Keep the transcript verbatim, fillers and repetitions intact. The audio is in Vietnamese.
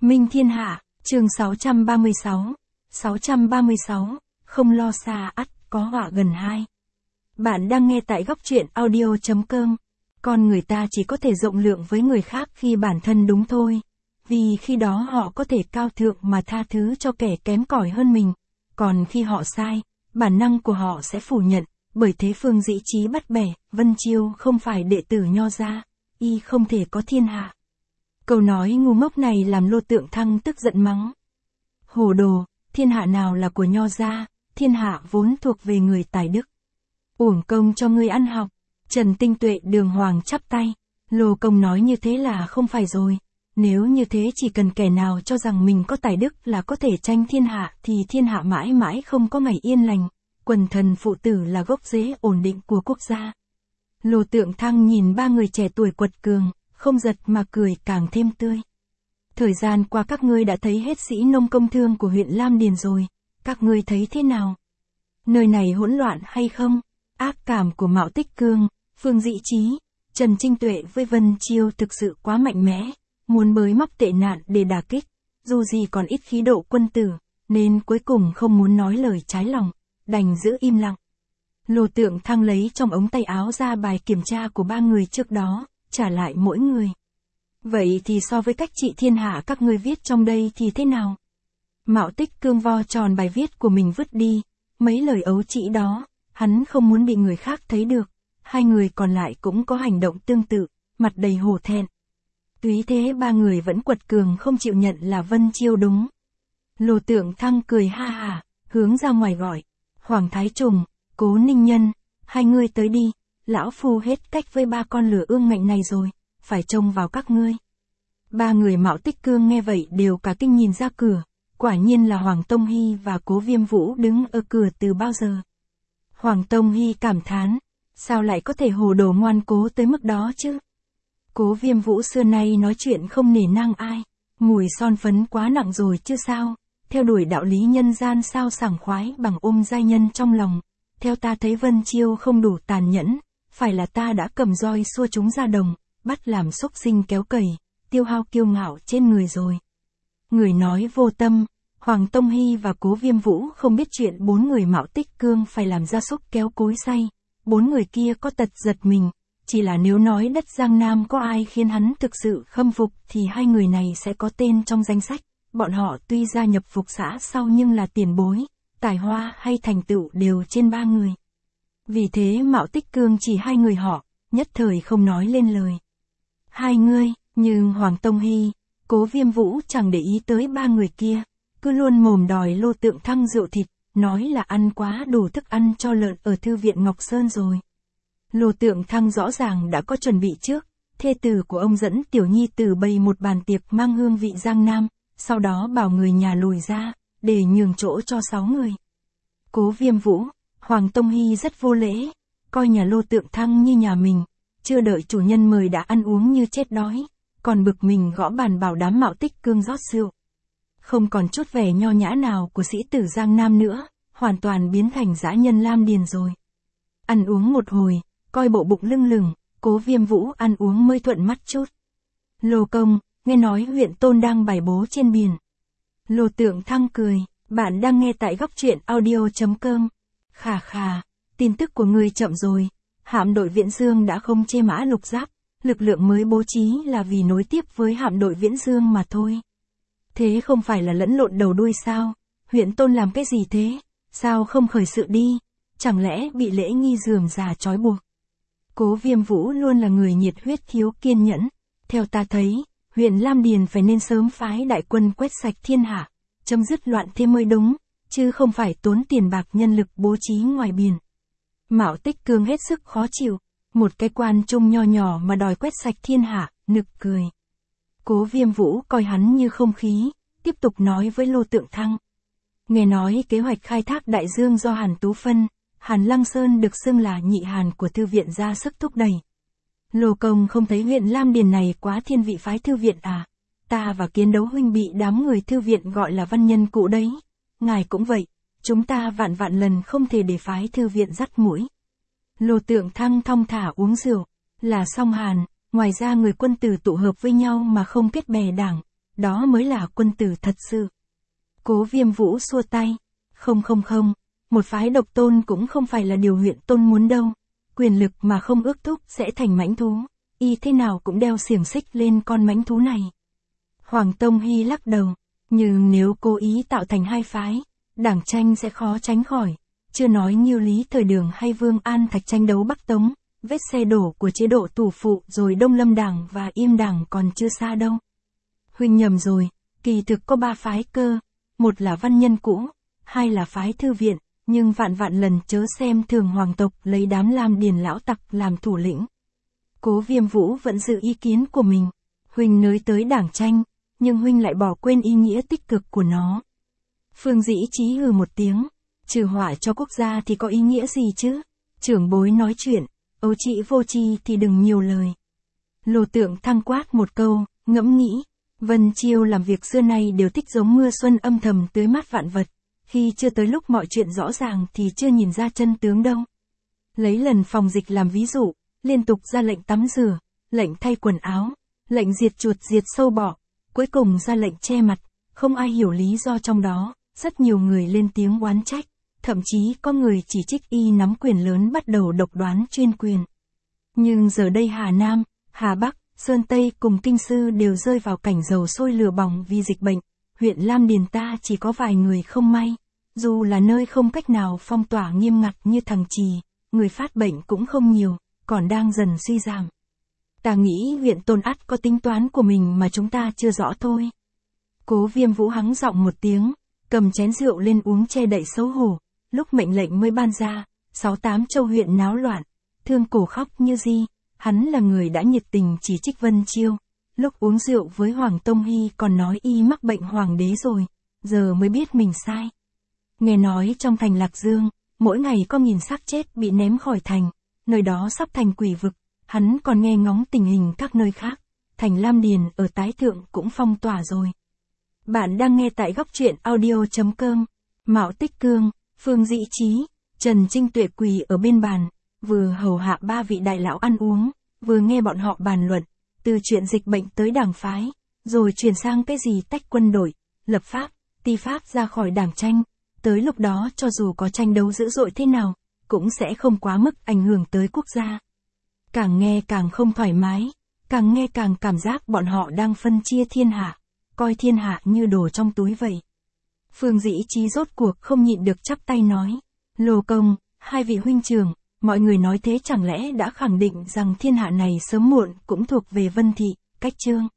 Minh Thiên Hạ, chương sáu trăm ba mươi sáu. sáu trăm ba mươi sáu, không lo xa ắt có họa gần hai. Bạn đang nghe tại góc truyện audio.com. Con người ta chỉ có thể rộng lượng với người khác khi bản thân đúng thôi. Vì khi đó họ có thể cao thượng mà tha thứ cho kẻ kém cỏi hơn mình. Còn khi họ sai, bản năng của họ sẽ phủ nhận. Bởi thế Phương Dĩ Trí bắt bẻ, Vân Chiêu không phải đệ tử Nho gia, y không thể có thiên hạ. Câu nói ngu ngốc này làm Lô Tượng Thăng tức giận mắng. Hồ đồ, thiên hạ nào là của Nho gia, thiên hạ vốn thuộc về người tài đức. Uổng công cho ngươi ăn học. Trần Tinh Tuệ đường hoàng chắp tay. Lô công nói như thế là không phải rồi. Nếu như thế chỉ cần kẻ nào cho rằng mình có tài đức là có thể tranh thiên hạ thì thiên hạ mãi mãi không có ngày yên lành. Quần thần phụ tử là gốc rễ ổn định của quốc gia. Lô Tượng Thăng nhìn ba người trẻ tuổi quật cường, không giật mà cười càng thêm tươi. Thời gian qua các ngươi đã thấy hết sĩ nông công thương của huyện Lam Điền rồi, các ngươi thấy thế nào? Nơi này hỗn loạn hay không? Ác cảm của Mạo Tích Cương, Phương Dĩ Trí, Trần Trinh Tuệ với Vân Chiêu thực sự quá mạnh mẽ, muốn bới móc tệ nạn để đả kích, dù gì còn ít khí độ quân tử, nên cuối cùng không muốn nói lời trái lòng, đành giữ im lặng. Lô Tượng Thăng lấy trong ống tay áo ra bài kiểm tra của ba người trước đó, trả lại mỗi người. Vậy thì so với cách trị thiên hạ các ngươi viết trong đây thì thế nào? Mạo Tích Cương vo tròn bài viết của mình vứt đi, mấy lời ấu trĩ đó, hắn không muốn bị người khác thấy được. Hai người còn lại cũng có hành động tương tự, mặt đầy hổ thẹn. Tuy thế ba người vẫn quật cường không chịu nhận là Vân Chiêu đúng. Lô Tượng Thăng cười ha hả, hướng ra ngoài gọi. Hoàng Thái Trùng, Cố Ninh Nhân, hai ngươi tới đi, lão phu hết cách với ba con lửa ương ngạnh này rồi, phải trông vào các ngươi. Ba người Mạo Tích Cương nghe vậy đều cả kinh nhìn ra cửa, quả nhiên là Hoàng Tông Hy và Cố Viêm Vũ đứng ở cửa từ bao giờ. Hoàng Tông Hy cảm thán, sao lại có thể hồ đồ ngoan cố tới mức đó chứ? Cố Viêm Vũ xưa nay nói chuyện không nể nang ai, mùi son phấn quá nặng rồi chứ sao, theo đuổi đạo lý nhân gian sao sảng khoái bằng ôm giai nhân trong lòng. Theo ta thấy Vân Chiêu không đủ tàn nhẫn, phải là ta đã cầm roi xua chúng ra đồng, bắt làm xúc sinh kéo cày, tiêu hao kiêu ngạo trên người rồi. Người nói vô tâm, Hoàng Tông Hy và Cố Viêm Vũ không biết chuyện bốn người Mạo Tích Cương phải làm gia súc kéo cối xay, bốn người kia có tật giật mình, chỉ là nếu nói đất Giang Nam có ai khiến hắn thực sự khâm phục thì hai người này sẽ có tên trong danh sách, bọn họ tuy gia nhập phục xã sau nhưng là tiền bối. Tài hoa hay thành tựu đều trên ba người. Vì thế Mạo Tích Cương chỉ hai người họ, nhất thời không nói lên lời. Hai ngươi, nhưng Hoàng Tông Hy, Cố Viêm Vũ chẳng để ý tới ba người kia, cứ luôn mồm đòi Lô Tượng Thăng rượu thịt, nói là ăn quá đủ thức ăn cho lợn ở thư viện Ngọc Sơn rồi. Lô Tượng Thăng rõ ràng đã có chuẩn bị trước, thê tử của ông dẫn tiểu nhi tử bày một bàn tiệc mang hương vị Giang Nam, sau đó bảo người nhà lùi ra, để nhường chỗ cho sáu người. Cố Viêm Vũ, Hoàng Tông Hy rất vô lễ, coi nhà Lô Tượng Thăng như nhà mình, chưa đợi chủ nhân mời đã ăn uống như chết đói, còn bực mình gõ bàn bảo đám Mạo Tích Cương rót rượu. Không còn chút vẻ nho nhã nào của sĩ tử Giang Nam nữa, hoàn toàn biến thành dã nhân Lam Điền rồi. Ăn uống một hồi, coi bộ bụng lưng lửng, Cố Viêm Vũ ăn uống mới thuận mắt chút. Lô công, nghe nói huyện Tôn đang bài bố trên biển. Lô Tượng Thăng cười, bạn đang nghe tại góc truyện audio.com. Khà khà, tin tức của ngươi chậm rồi, hạm đội Viễn Dương đã không chê mã lục giáp, lực lượng mới bố trí là vì nối tiếp với hạm đội Viễn Dương mà thôi. Thế không phải là lẫn lộn đầu đuôi sao, huyện Tôn làm cái gì thế, sao không khởi sự đi, chẳng lẽ bị lễ nghi rườm rà trói buộc. Cố Viêm Vũ luôn là người nhiệt huyết thiếu kiên nhẫn, theo ta thấy, huyện Lam Điền phải nên sớm phái đại quân quét sạch thiên hạ, chấm dứt loạn thế mới đúng, chứ không phải tốn tiền bạc nhân lực bố trí ngoài biển. Mạo Tích Cương hết sức khó chịu, một cái quan trung nho nhỏ mà đòi quét sạch thiên hạ, nực cười. Cố Viêm Vũ coi hắn như không khí, tiếp tục nói với Lô Tượng Thăng. Nghe nói kế hoạch khai thác đại dương do Hàn Tú Phân, Hàn Lăng Sơn được xưng là nhị Hàn của thư viện ra sức thúc đẩy. Lô công không thấy huyện Lam Điền này quá thiên vị phái thư viện à? Ta và Kiến Đấu huynh bị đám người thư viện gọi là văn nhân cụ đấy. Ngài cũng vậy, chúng ta vạn vạn lần không thể để phái thư viện dắt mũi. Lô Tượng Thăng thong thả uống rượu, là song Hàn, ngoài ra người quân tử tụ hợp với nhau mà không kết bè đảng, đó mới là quân tử thật sự. Cố Viêm Vũ xua tay, không không không, một phái độc tôn cũng không phải là điều huyện tôn muốn đâu, quyền lực mà không ước thúc sẽ thành mãnh thú, y thế nào cũng đeo xiềng xích lên con mãnh thú này. Hoàng Tông Hy lắc đầu, nhưng nếu cố ý tạo thành hai phái, đảng tranh sẽ khó tránh khỏi, chưa nói Nhiêu Lý Thời Đường hay Vương An Thạch tranh đấu Bắc Tống, vết xe đổ của chế độ tù phụ rồi Đông Lâm Đảng và Im Đảng còn chưa xa đâu. Huynh nhầm rồi, kỳ thực có ba phái cơ, một là văn nhân cũ, hai là phái thư viện, nhưng vạn vạn lần chớ xem thường hoàng tộc lấy đám Lam Điền lão tặc làm thủ lĩnh. Cố Viêm Vũ vẫn giữ ý kiến của mình, Huynh nói tới đảng tranh, nhưng Huynh lại bỏ quên ý nghĩa tích cực của nó. Phương Dĩ Chí hừ một tiếng, trừ họa cho quốc gia thì có ý nghĩa gì chứ? Trưởng bối nói chuyện, ấu trĩ vô tri thì đừng nhiều lời. Lô Tượng Thăng quát một câu, ngẫm nghĩ, Vân Chiêu làm việc xưa nay đều thích giống mưa xuân âm thầm tưới mát vạn vật, khi chưa tới lúc mọi chuyện rõ ràng thì chưa nhìn ra chân tướng đâu. Lấy lần phòng dịch làm ví dụ, liên tục ra lệnh tắm rửa, lệnh thay quần áo, lệnh diệt chuột diệt sâu bọ, cuối cùng ra lệnh che mặt, không ai hiểu lý do trong đó, rất nhiều người lên tiếng oán trách, thậm chí có người chỉ trích y nắm quyền lớn bắt đầu độc đoán chuyên quyền. Nhưng giờ đây Hà Nam, Hà Bắc, Sơn Tây cùng Kinh Sư đều rơi vào cảnh dầu sôi lửa bỏng vì dịch bệnh, huyện Lam Điền ta chỉ có vài người không may, dù là nơi không cách nào phong tỏa nghiêm ngặt như Thằng Trì, người phát bệnh cũng không nhiều, còn đang dần suy giảm. Ta nghĩ huyện Tôn ắt có tính toán của mình mà chúng ta chưa rõ thôi. Cố Viêm Vũ hắng giọng một tiếng, cầm chén rượu lên uống che đậy xấu hổ, lúc mệnh lệnh mới ban ra, sáu tám châu huyện náo loạn, thương cổ khóc như di, hắn là người đã nhiệt tình chỉ trích Vân Chiêu, lúc uống rượu với Hoàng Tông Hy còn nói y mắc bệnh hoàng đế rồi, giờ mới biết mình sai. Nghe nói trong thành Lạc Dương, mỗi ngày có nghìn xác chết bị ném khỏi thành, nơi đó sắp thành quỷ vực, hắn còn nghe ngóng tình hình các nơi khác, thành Lam Điền ở Tái Thượng cũng phong tỏa rồi. Bạn đang nghe tại góc truyện audio chấm com, Mạo Tích Cương, Phương Dĩ Chí, Trần Trinh Tuệ quỳ ở bên bàn, vừa hầu hạ ba vị đại lão ăn uống, vừa nghe bọn họ bàn luận, từ chuyện dịch bệnh tới đảng phái, rồi chuyển sang cái gì tách quân đội, lập pháp, ti pháp ra khỏi đảng tranh, tới lúc đó cho dù có tranh đấu dữ dội thế nào, cũng sẽ không quá mức ảnh hưởng tới quốc gia. Càng nghe càng không thoải mái, càng nghe càng cảm giác bọn họ đang phân chia thiên hạ, coi thiên hạ như đồ trong túi vậy. Phương Dĩ Chí rốt cuộc không nhịn được chắp tay nói, Lô Công, hai vị huynh trưởng, mọi người nói thế chẳng lẽ đã khẳng định rằng thiên hạ này sớm muộn cũng thuộc về Vân Thị, Cách Trương.